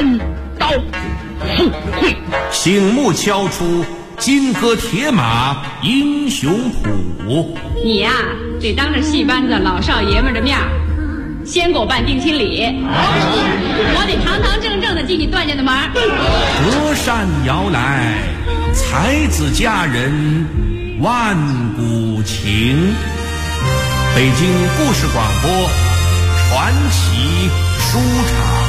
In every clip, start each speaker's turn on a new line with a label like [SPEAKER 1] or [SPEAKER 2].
[SPEAKER 1] 单刀赴会。
[SPEAKER 2] 醒目敲出金戈铁马英雄谱。
[SPEAKER 3] 你呀，得当着戏班子老少爷们的面先给我办定亲礼，我得堂堂正正的进你段家的门。
[SPEAKER 2] 隔山摇来，才子佳人万古情。北京故事广播传奇书场。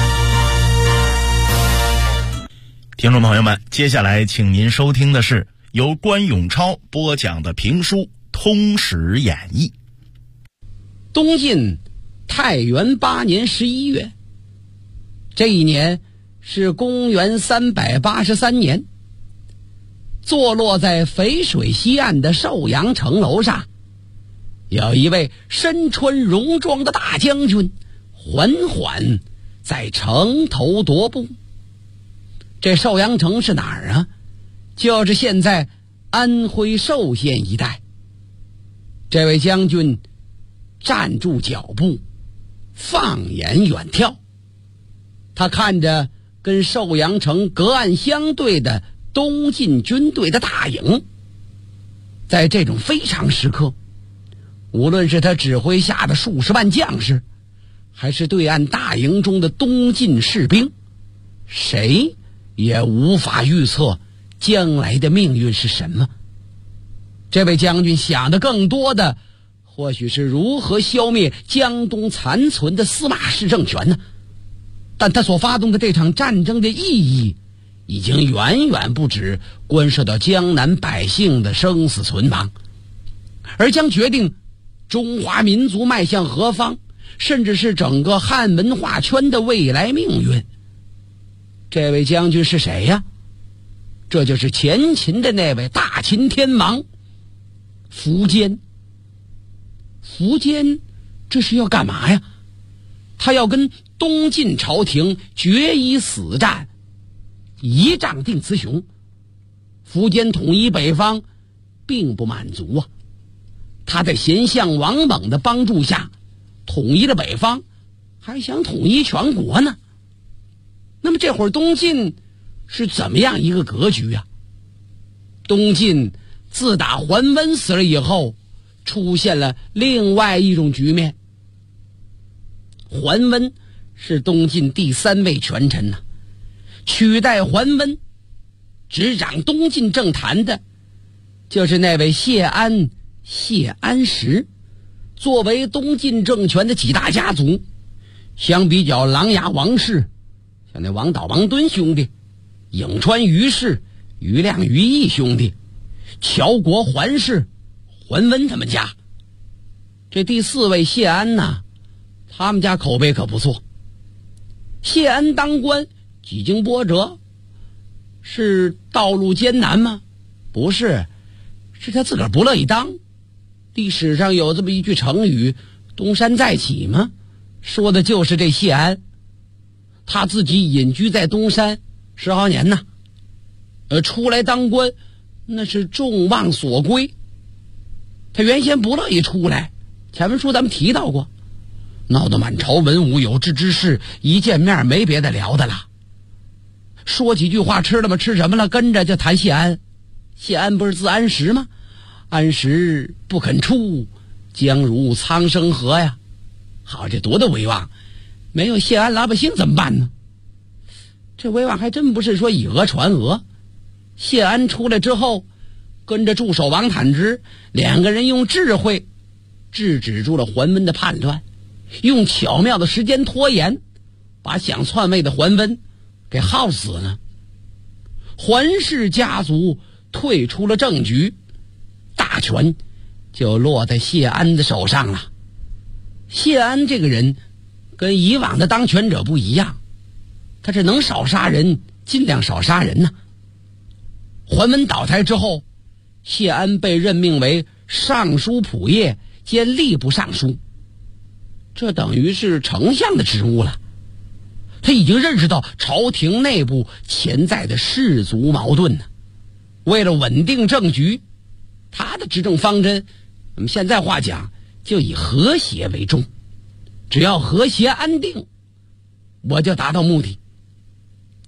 [SPEAKER 4] 听众朋友们，接下来请您收听的是由关永超播讲的评书《通史演义》。
[SPEAKER 1] 东晋太元8年11月，这一年是公元383年，坐落在淝水西岸的寿阳城楼上，有一位身穿戎装的大将军缓缓在城头踱步。这寿阳城是哪儿啊？就是现在安徽寿县一带。这位将军站住脚步，放眼远眺，他看着跟寿阳城隔岸相对的东晋军队的大营。在这种非常时刻，无论是他指挥下的数十万将士，还是对岸大营中的东晋士兵，谁也无法预测将来的命运是什么。这位将军想的更多的或许是如何消灭江东残存的司马氏政权呢？但他所发动的这场战争的意义已经远远不止关涉到江南百姓的生死存亡，而将决定中华民族迈向何方，甚至是整个汉文化圈的未来命运。这位将军是谁呀？这就是前秦的那位大秦天王苻坚。苻坚这是要干嘛呀？他要跟东晋朝廷决一死战，一仗定雌雄。苻坚统一北方并不满足啊，他在贤相王猛的帮助下统一了北方，还想统一全国呢。那么这会儿东晋是怎么样一个格局啊？东晋自打桓温死了以后，出现了另外一种局面。桓温是东晋第3位权臣呐，取代桓温执掌东晋政坛的就是那位谢安。谢安石作为东晋政权的几大家族，相比较琅琊王氏，像那王导王敦兄弟，颍川于氏、于亮于毅兄弟，乔国桓氏、桓温他们家，这第4位谢安呐，他们家口碑可不错。谢安当官几经波折，是道路艰难吗？不是，是他自个儿不乐意当。历史上有这么一句成语，东山再起吗？说的就是这谢安。他自己隐居在东山10好年呐，出来当官那是众望所归。他原先不乐意出来，前面书咱们提到过，闹得满朝文武有志之士一见面没别的聊的了，说几句话，吃了吗？吃什么了？跟着就谈谢安。谢安不是字安石吗？安石不肯出，将如苍生河呀。好，这多大威望，没有谢安老百姓怎么办呢？这威望还真不是说以讹传讹。谢安出来之后，跟着助手王坦之2个人用智慧制止住了桓温的叛乱，用巧妙的时间拖延，把想篡位的桓温给耗死了。桓氏家族退出了政局，大权就落在谢安的手上了。谢安这个人跟以往的当权者不一样，他是能少杀人尽量少杀人呢。桓温倒台之后，谢安被任命为尚书仆射兼吏部尚书，这等于是丞相的职务了。他已经认识到朝廷内部潜在的氏族矛盾呢。为了稳定政局，他的执政方针，我们现在话讲，就以和谐为重。只要和谐安定，我就达到目的。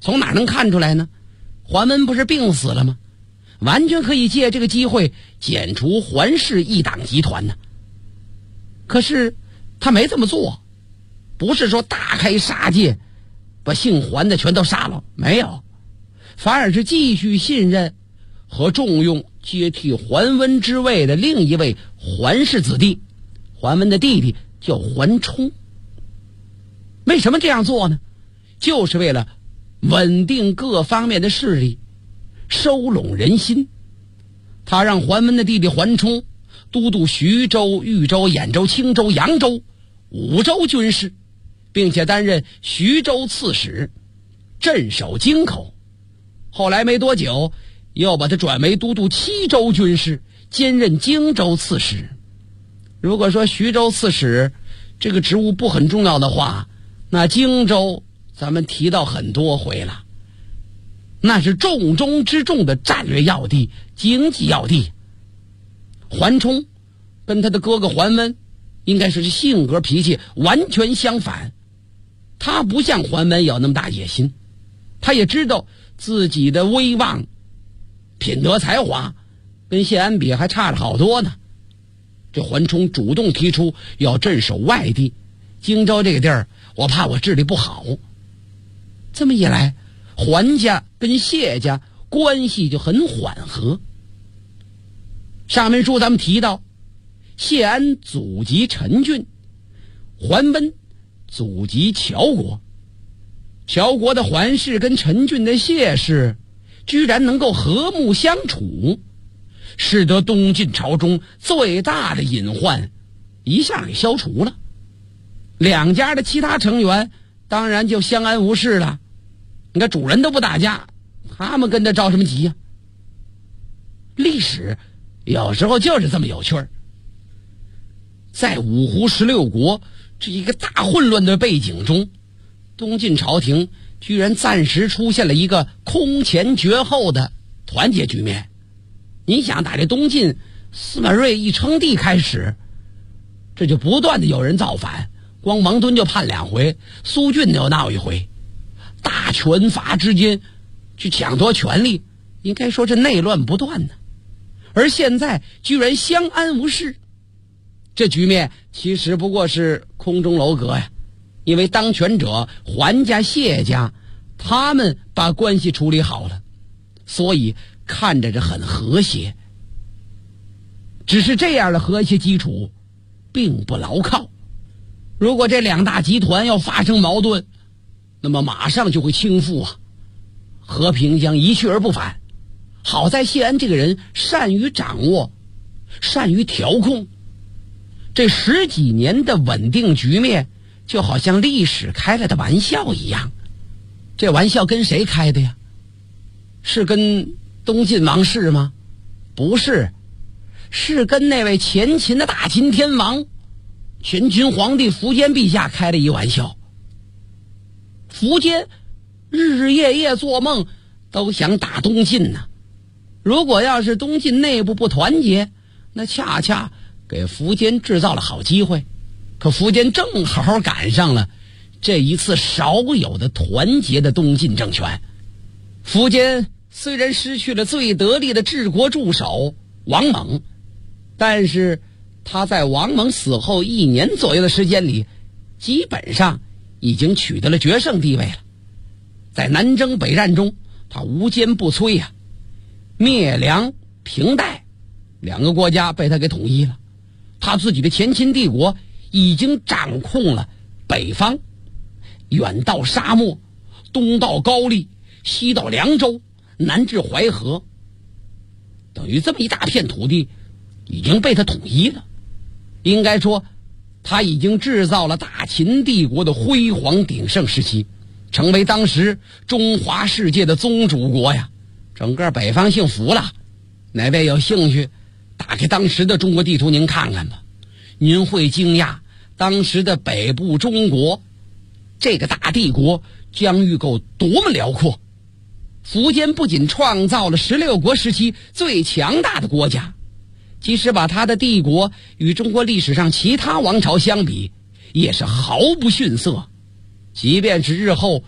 [SPEAKER 1] 从哪能看出来呢？桓温不是病死了吗？完全可以借这个机会剪除桓氏一党集团呢。可是他没这么做，不是说大开杀戒把姓桓的全都杀了，没有，反而是继续信任和重用接替桓温之位的另一位桓氏子弟，桓温的弟弟叫桓冲。为什么这样做呢？就是为了稳定各方面的势力，收拢人心。他让桓温的弟弟桓冲都督徐州、豫州、兖州、青州、扬州5州军事，并且担任徐州刺史，镇守京口。后来没多久又把他转为都督7州军事，兼任荆州刺史。如果说徐州刺史这个职务不很重要的话，那荆州咱们提到很多回了，那是重中之重的战略要地、经济要地。桓冲跟他的哥哥桓温应该是性格脾气完全相反，他不像桓温有那么大野心，他也知道自己的威望、品德、才华跟谢安比还差了好多呢。这桓冲主动提出要镇守外地，荆州这个地儿我怕我治理不好。这么一来，桓家跟谢家关系就很缓和。上面书咱们提到，谢安祖籍陈郡，桓温祖籍乔国。乔国的桓氏跟陈郡的谢氏居然能够和睦相处，使得东晋朝中最大的隐患一下给消除了。两家的其他成员当然就相安无事了。你看主人都不打架，他们跟他着什么急呀？历史有时候就是这么有趣儿。在五胡16国这一个大混乱的背景中，东晋朝廷居然暂时出现了一个空前绝后的团结局面。你想打这东晋司马睿一称帝开始，这就不断的有人造反，光王敦就判2回，苏峻就闹一回，大权阀之间去抢夺权力，应该说是内乱不断呢。而现在居然相安无事，这局面其实不过是空中楼阁呀。因为当权者桓家、谢家他们把关系处理好了，所以看着是很和谐。只是这样的和谐基础并不牢靠，如果这2大集团要发生矛盾，那么马上就会倾覆啊，和平将一去而不返。好在谢安这个人善于掌握，善于调控，这10几年的稳定局面就好像历史开了的玩笑一样。这玩笑跟谁开的呀？是跟东晋王室吗？不是，是跟那位前秦的大秦天王、前秦皇帝苻坚陛下开的一玩笑。苻坚日日夜夜做梦都想打东晋呢。如果要是东晋内部不团结，那恰恰给苻坚制造了好机会。可苻坚正好赶上了这一次少有的团结的东晋政权。苻坚虽然失去了最得力的治国助手王猛，但是他在王猛死后1年左右的时间里，基本上已经取得了决胜地位了。在南征北战中，他无坚不摧呀，灭梁平代2个国家被他给统一了。他自己的前秦帝国已经掌控了北方，远到沙漠，东到高丽，西到凉州，南至淮河，等于这么一大片土地已经被他统一了。应该说他已经制造了大秦帝国的辉煌鼎盛时期，成为当时中华世界的宗主国呀。整个北方幸福了。哪位有兴趣打开当时的中国地图您看看吧，您会惊讶当时的北部中国这个大帝国疆域够多么辽阔。苻坚不仅创造了16国时期最强大的国家，即使把他的帝国与中国历史上其他王朝相比，也是毫不逊色。即便是日后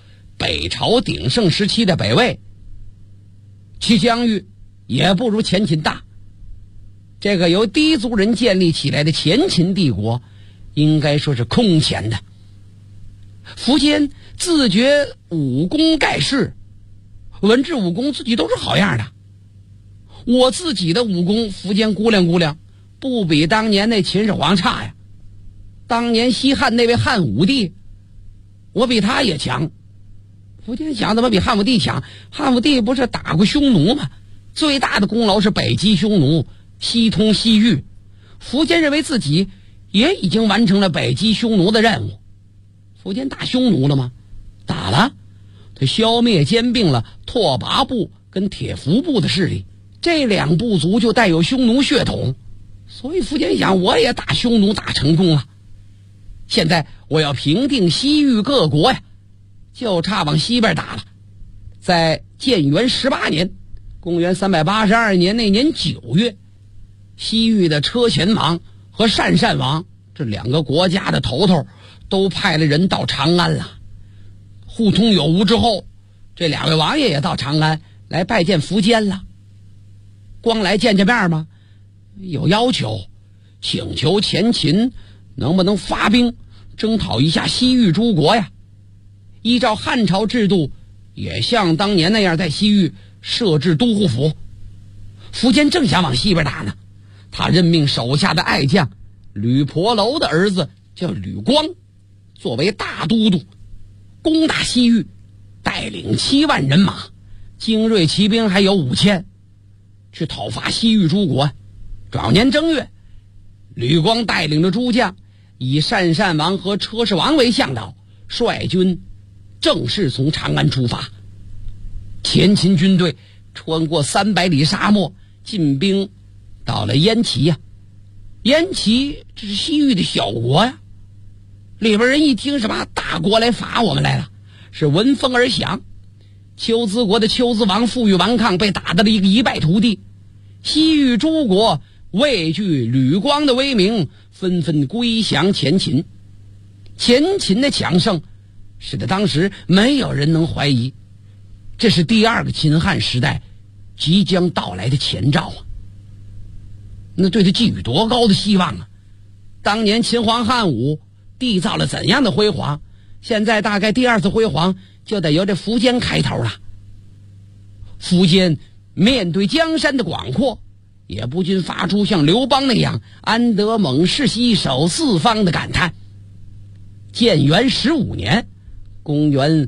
[SPEAKER 1] 北朝鼎盛时期的北魏，其疆域也不如前秦大。这个由氐族人建立起来的前秦帝国，应该说是空前的。苻坚自觉武功盖世，文治武功自己都是好样的。我自己的武功，苻坚估量估量，不比当年那秦始皇差呀。当年西汉那位汉武帝，我比他也强。苻坚想，怎么比汉武帝强？汉武帝不是打过匈奴吗？最大的功劳是北击匈奴，西通西域。苻坚认为自己也已经完成了北击匈奴的任务。苻坚打匈奴了吗？打了，他消灭兼并了拓跋部跟铁服部的势力，这两部族就带有匈奴血统，所以苻坚想，我也打匈奴打成功了，现在我要平定西域各国呀，就差往西边打了。在建元18年，公元382年那年9月，西域的车贤王和鄯善王这两个国家的头头都派了人到长安了。互通有无之后，这两位王爷也到长安来拜见苻坚了。光来见面吗？有要求，请求前秦能不能发兵征讨一下西域诸国呀？依照汉朝制度，也像当年那样在西域设置都护府。苻坚正想往西边打呢，他任命手下的爱将吕婆楼的儿子叫吕光作为大都督，攻打西域，带领7万人马，精锐骑兵还有5000，去讨伐西域诸国。转年正月，吕光带领着诸将，以鄯善王和车氏王为向导，率军正式从长安出发。前秦军队穿过300里沙漠，进兵到了燕齐呀。燕齐这是西域的小国呀，里边人一听什么大国来伐我们来了，是闻风而降。丘兹国的丘兹王负隅顽抗，被打得了一个一败涂地。西域诸国畏惧吕光的威名，纷纷归降前秦。前秦的强盛使得当时没有人能怀疑，这是第2个秦汉时代即将到来的前兆啊！那对他寄予多高的希望啊！当年秦皇汉武缔造了怎样的辉煌，现在大概第2次辉煌就得由这苻坚开头了。苻坚面对江山的广阔，也不禁发出像刘邦那样安得猛士兮守四方的感叹。建元15年，公元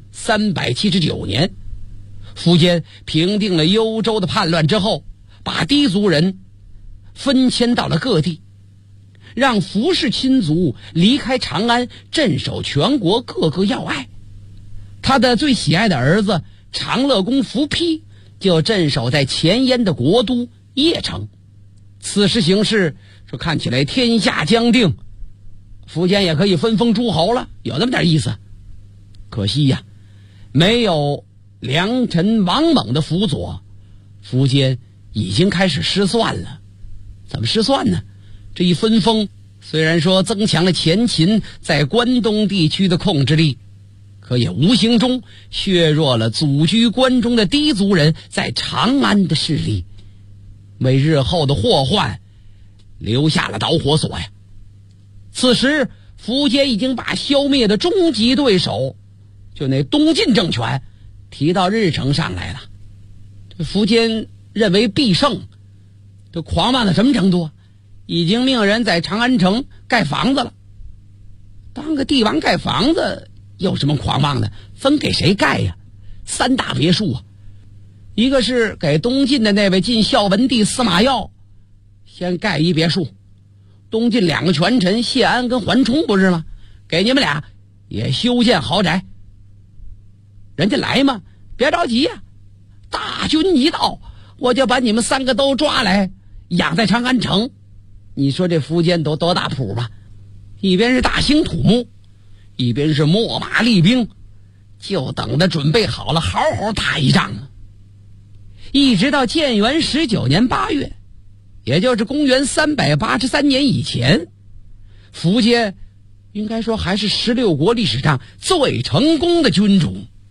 [SPEAKER 1] 379年，苻坚平定了幽州的叛乱之后，把氐族人分迁到了各地，让苻氏亲族离开长安，镇守全国各个要隘。他的最喜爱的儿子长乐公苻丕就镇守在前燕的国都邺城。此时形势说看起来天下将定，苻坚也可以分封诸侯了，有那么点意思。可惜呀，没有良臣王猛的辅佐，苻坚已经开始失算了。怎么失算呢？这一分封虽然说增强了前秦在关东地区的控制力，可也无形中削弱了祖居关中的氐族人在长安的势力，为日后的祸患留下了导火索呀。此时苻坚已经把消灭的终极对手，就那东晋政权提到日程上来了。苻坚认为必胜，这狂妄到什么程度？已经命人在长安城盖房子了。当个帝王盖房子有什么狂妄的？分给谁盖呀？3大别墅啊！一个是给东晋的那位晋孝文帝司马曜先盖一别墅，东晋2个权臣谢安跟桓冲不是吗？给你们俩也修建豪宅。人家来嘛，别着急呀，大军一到，我就把你们3个都抓来养在长安城。你说这苻坚多大谱吧？一边是大兴土木，一边是秣马厉兵，就等着准备好了好好打一仗啊！一直到建元19年8月，也就是公元383年以前，苻坚应该说还是16国历史上最成功的君主。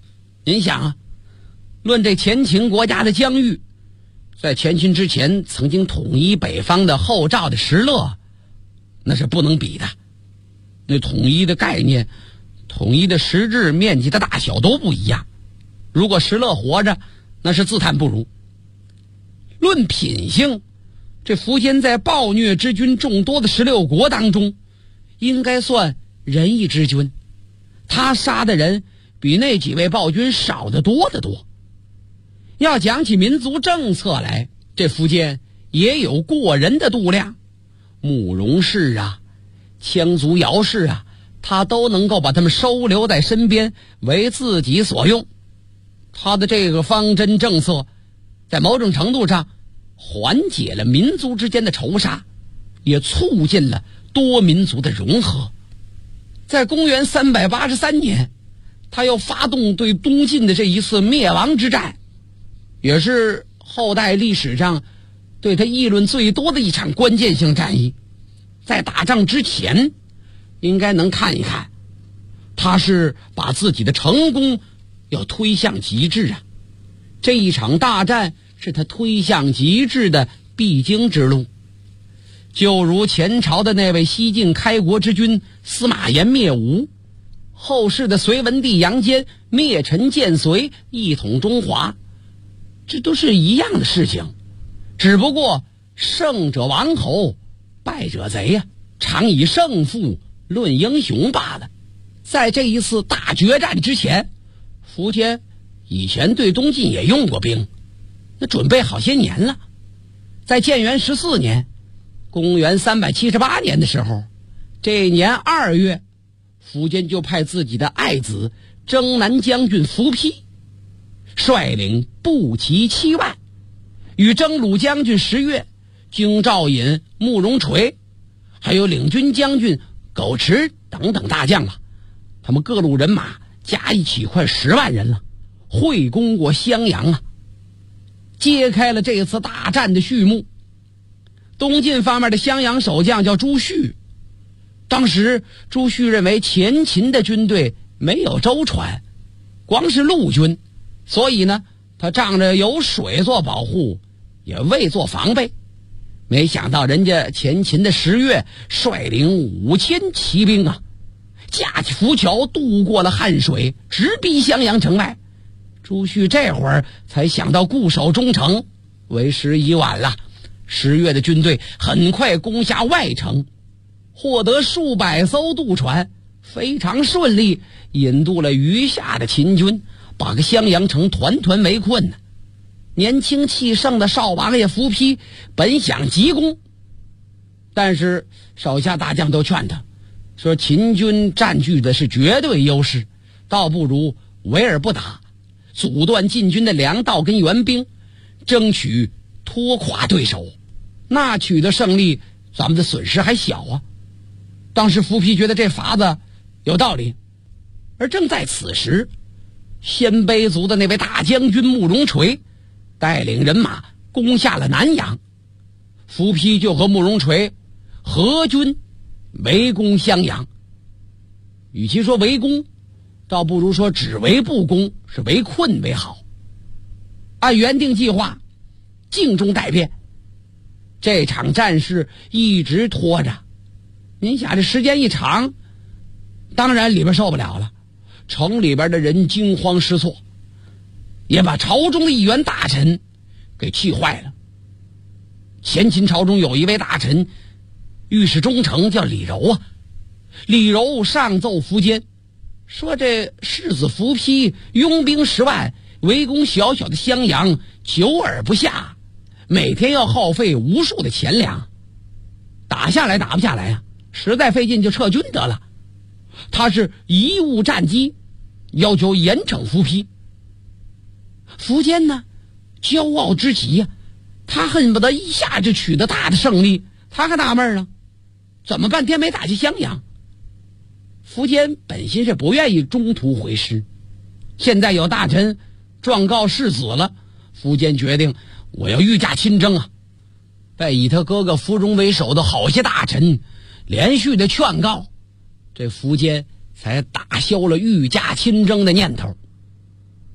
[SPEAKER 1] 您想啊，论这前秦国家的疆域，在前秦之前曾经统一北方的后赵的石勒，那是不能比的。那统一的概念、统一的实质、面积的大小都不一样。如果石勒活着，那是自叹不如。论品性，这苻坚在暴虐之君众多的16国当中，应该算仁义之君。他杀的人比那几位暴君少得多得多。要讲起民族政策来，这苻坚也有过人的度量。慕容氏啊，羌族姚氏啊，他都能够把他们收留在身边，为自己所用。他的这个方针政策，在某种程度上缓解了民族之间的仇杀，也促进了多民族的融合。在公元383年，他又发动对东晋的这一次灭亡之战，也是后代历史上对他议论最多的一场关键性战役。在打仗之前，应该能看一看，他是把自己的成功要推向极致啊！这一场大战是他推向极致的必经之路。就如前朝的那位西晋开国之君司马炎灭吴，后世的隋文帝杨坚灭陈建隋，一统中华，这都是一样的事情，只不过胜者王侯，败者贼呀，常以胜负论英雄罢了。在这一次大决战之前，苻坚以前对东晋也用过兵，那准备好些年了。在建元14年，公元378年的时候，这年2月，苻坚就派自己的爱子征南将军苻丕率领步骑7万，与征虏将军石越、京兆尹慕容垂，还有领军将军苟持等等大将吧，他们各路人马加一起快10万人了，会攻过襄阳啊，揭开了这次大战的序幕。东晋方面的襄阳守将叫朱旭，当时朱旭认为前秦的军队没有舟船，光是陆军，所以呢，他仗着有水做保护，也未做防备。没想到人家前秦的石越率领5000骑兵啊，架起浮桥渡过了汉水，直逼襄阳城外。朱旭这会儿才想到固守中城，为时已晚了。石越的军队很快攻下外城，获得数百艘渡船，非常顺利，引渡了余下的秦军，把个襄阳城团团围困呢。年轻气盛的少王爷苻丕本想急攻，但是手下大将都劝他说，秦军占据的是绝对优势，倒不如围而不打，阻断晋军的粮道跟援兵，争取拖垮对手，那取得胜利，咱们的损失还小啊。当时苻丕觉得这法子有道理，而正在此时，鲜卑族的那位大将军慕容垂带领人马攻下了南阳，苻丕就和慕容垂合军围攻襄阳。与其说围攻，倒不如说只围不攻，是围困为好。按原定计划，静中待变，这场战事一直拖着。您想这时间一长，当然里边受不了了，城里边的人惊慌失措，也把朝中的一员大臣给气坏了。前秦朝中有一位大臣，御史中丞叫李柔啊。李柔上奏苻坚，说这世子苻丕拥兵10万，围攻小小的襄阳，久而不下，每天要耗费无数的钱粮，打下来打不下来啊，实在费劲就撤军得了。他是贻误战机，要求严惩苻丕。苻坚呢，骄傲之极啊，他恨不得一下就取得大的胜利。他还纳闷呢，怎么半天没打下襄阳？苻坚本心是不愿意中途回师，现在有大臣状告世子了，苻坚决定我要御驾亲征啊。被以他哥哥苻融为首的好些大臣连续的劝告，这苻坚才打消了御驾亲征的念头。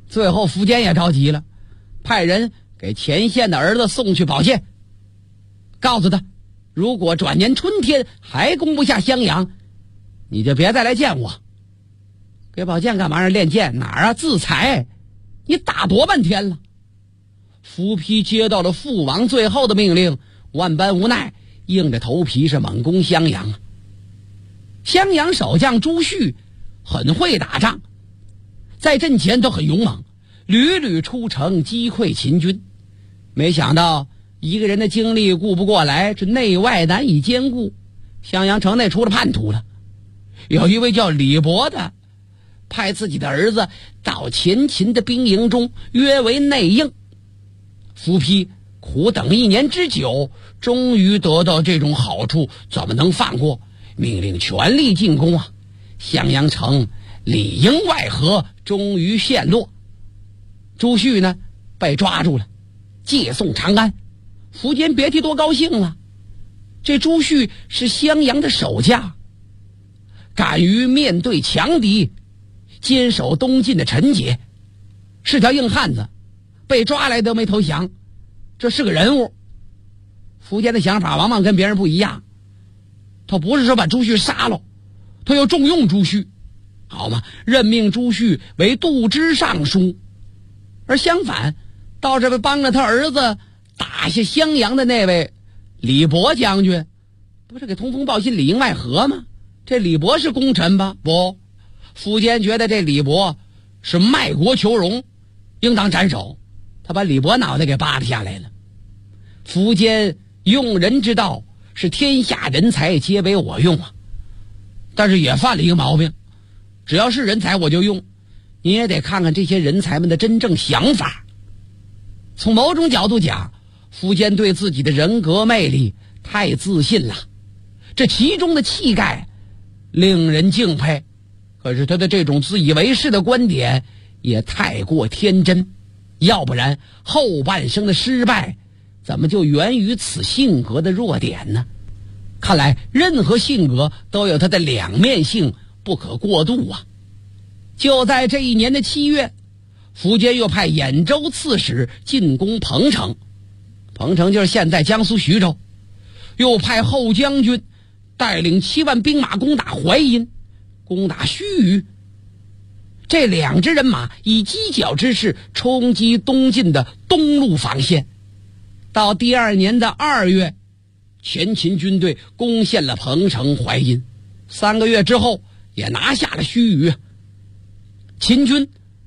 [SPEAKER 1] 最后苻坚也着急了，派人给前线的儿子送去宝剑，告诉他，如果转年春天还攻不下襄阳，你就别再来见我。给宝剑干嘛练剑？哪儿啊？自裁！你打多半天了。苻丕接到了父王最后的命令，万般无奈，硬着头皮是猛攻襄阳。襄阳守将朱旭很会打仗，在阵前都很勇猛，屡屡出城击溃秦军。没想到一个人的精力顾不过来，这内外难以兼顾，襄阳城内出了叛徒了。有一位叫李博的，派自己的儿子到前秦的兵营中约为内应。苻丕苦等1年之久，终于得到这种好处，怎么能放过？命令全力进攻啊！襄阳城里应外合，终于陷落。朱旭呢，被抓住了，借送长安。苻坚别提多高兴了，这朱旭是襄阳的守将，敢于面对强敌，坚守东晋的陈节，是条硬汉子，被抓来都没投降，这是个人物。苻坚的想法往往跟别人不一样，他不是说把朱旭杀了，他又重用朱旭，好吗？任命朱旭为度支尚书。而相反，到这位帮着他儿子打下襄阳的那位李博将军，不是给通风报信里应外合吗？这李博是功臣吧？不，苻坚觉得这李博是卖国求荣，应当斩首，他把李博脑袋给扒拉下来了。苻坚用人之道是天下人才皆为我用啊，但是也犯了一个毛病，只要是人才我就用，你也得看看这些人才们的真正想法。从某种角度讲，苻坚对自己的人格魅力太自信了，这其中的气概令人敬佩，可是他的这种自以为是的观点也太过天真，要不然后半生的失败怎么就源于此性格的弱点呢？看来任何性格都有它的两面性，不可过度啊。就在这一年的7月，苻坚又派兖州刺史进攻彭城，彭城就是现在江苏徐州，又派后将军带领7万兵马攻打淮阴，攻打盱眙。这2支人马以犄角之势冲击东晋的东路防线。到第2年的2月，前秦军队攻陷了彭城、淮阴，3个月之后也拿下了盱眙。秦军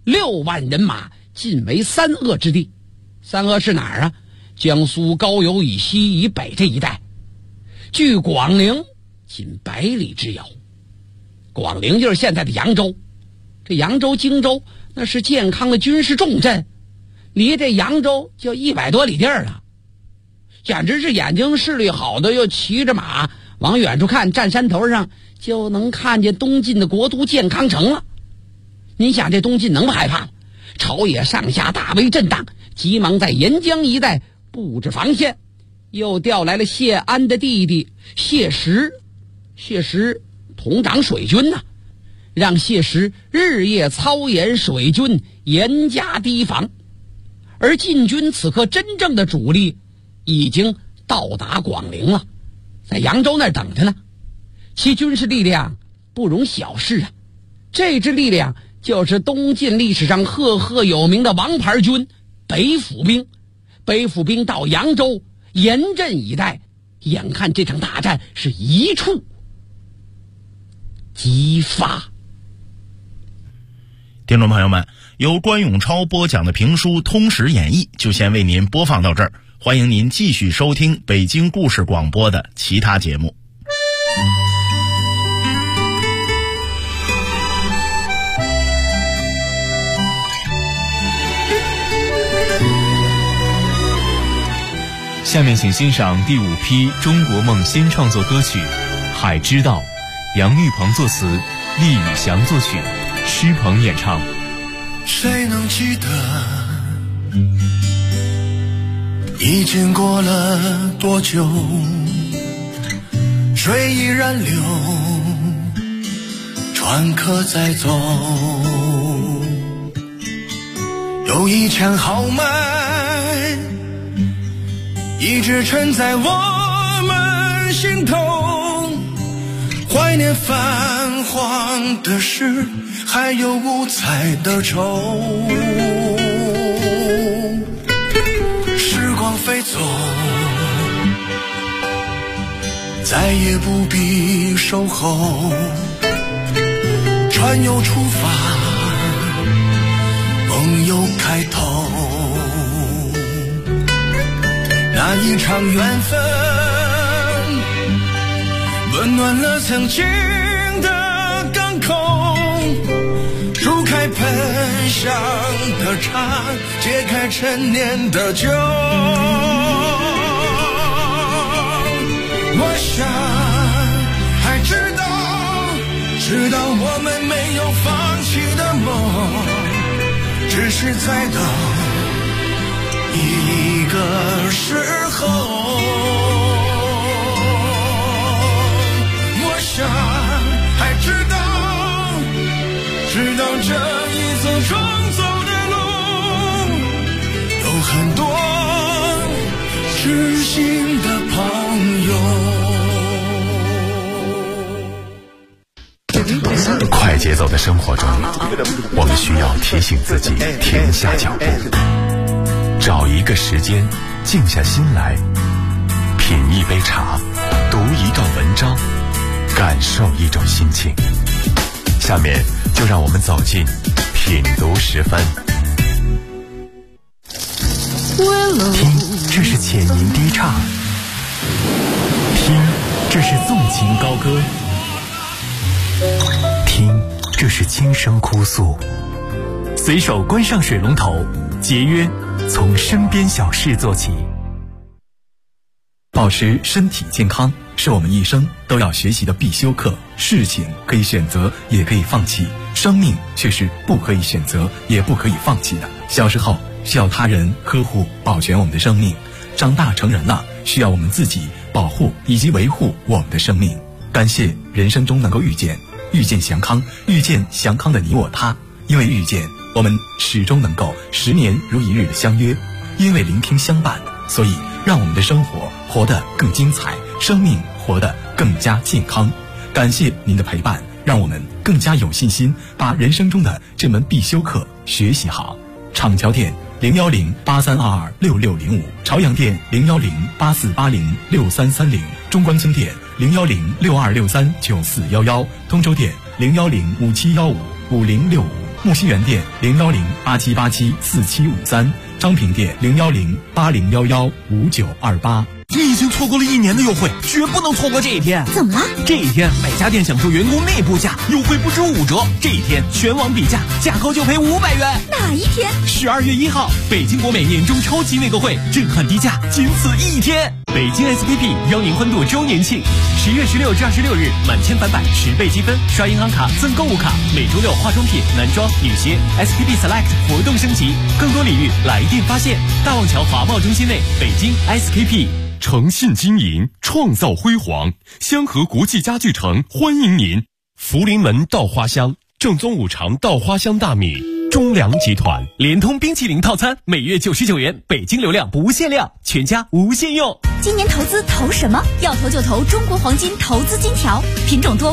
[SPEAKER 1] 6万人马进为三阿之地。三阿是哪儿啊？江苏高邮以西以北这一带，距广陵仅100里之遥。广陵就是现在的扬州，这扬州、荆州那是健康的军事重镇，离这扬州就100多里地儿了，简直是眼睛视力好的又骑着马往远处看，站山头上就能看见东晋的国都建康城了。你想这东晋能不害怕？朝野上下大为震荡，急忙在沿江一带布置防线，又调来了谢安的弟弟谢石统掌水军呐，让谢石日夜操演水军，严加提防。而晋军此刻真正的主力已经到达广陵了，在扬州那儿等着呢。其军事力量不容小视啊，这支力量就是东晋历史上赫赫有名的王牌军北府兵。北府兵到扬州严阵以待，眼看这场大战是一触即发。
[SPEAKER 4] 听众朋友们，由关永超播讲的评书《通史演义》就先为您播放到这儿，欢迎您继续收听北京故事广播的其他节目。
[SPEAKER 5] 下面请欣赏第5批中国梦新创作歌曲《海之道》，杨玉鹏作词，厉宇翔作曲，施鹏演唱。
[SPEAKER 6] 谁能记得已经过了多久，水依然流，船可在走， 有一腔豪迈，一直沉在我们心头。怀念泛黄的诗，还有五彩的愁。时光飞走，再也不必守候。船又出发，梦又开头。那一场缘分温暖了曾经的港口，煮开喷香的茶，解开陈年的酒。我想还知道我们没有放弃的梦，只是在等一个时候。我想还知道这一次重走的路，有很多知心的朋友。
[SPEAKER 7] 快节奏的生活中，我们需要提醒自己停下脚步，找一个时间静下心来，品一杯茶，读一段文章，感受一种心情。下面就让我们走进品读时分。
[SPEAKER 8] 听，这是浅吟低唱；听，这是纵情高歌；听，这是轻声哭诉。随手关上水龙头，节约从身边小事做起。
[SPEAKER 9] 保持身体健康是我们一生都要学习的必修课。事情可以选择，也可以放弃，生命却是不可以选择，也不可以放弃的。小时候需要他人呵护保全我们的生命，长大成人了需要我们自己保护以及维护我们的生命。感谢人生中能够遇见祥康，遇见祥康的你我他。因为遇见，我们始终能够10年如一日的相约；因为聆听相伴，所以让我们的生活活得更精彩，生命活得更加健康。感谢您的陪伴，让我们更加有信心把人生中的这门必修课学习好。厂桥店01083226605，朝阳店01084806330，中关村店01062639411，通州店01057155065，木樨园店01087874753，张平店01080115928。
[SPEAKER 10] 你已经错过了1年的优惠，绝不能错过这一天。
[SPEAKER 11] 怎么了？
[SPEAKER 10] 这一天每家店享受员工内部价，优惠不止5折。这一天全网比价，价高就赔500元。
[SPEAKER 11] 哪一天
[SPEAKER 10] ？12月1号，北京国美年终超级内购会，震撼低价，仅此1天。北京 SKP 邀您欢度周年庆，10月16至26日，满千返百10倍积分，刷银行卡赠购物卡。每周6化妆品、男装、女鞋 SKP Select 活动升级，更多礼遇来电发现。大望桥华贸中心内，北京 SKP。
[SPEAKER 12] 诚信经营，创造辉煌。香河国际家具城欢迎您。福临门稻花香，正宗五常稻花香大米。中粮集团
[SPEAKER 10] 联通冰淇淋套餐，每月99元，北京流量不限量，全家无限用。
[SPEAKER 11] 今年投资投什么？要投就投中国黄金投资金条，品种多。